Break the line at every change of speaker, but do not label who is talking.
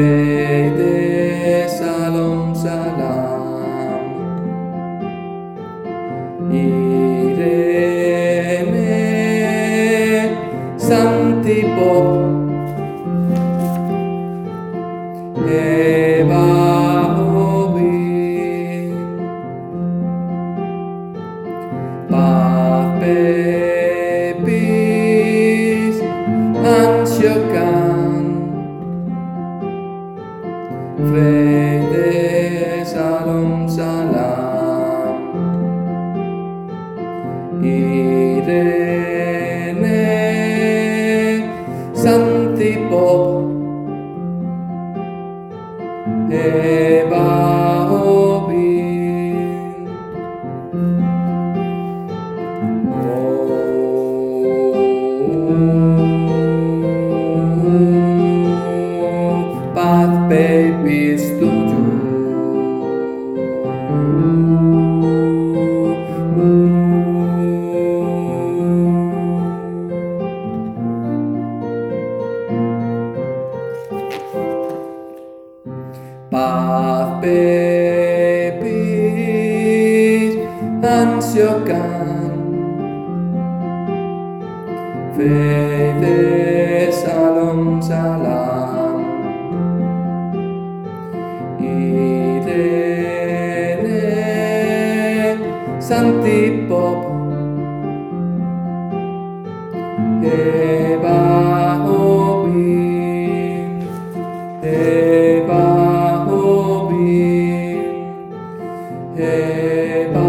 Fede Salom Salam Irene Santi Pop Eva Obi Paz Pepis Ansyokan Fede Salom Salam Irene Santi Pop Eva Obin Path babies to you Path babies Ansyokan Fede Salom Salam Irene Santi Pop Eva Obin Eva Obin Eva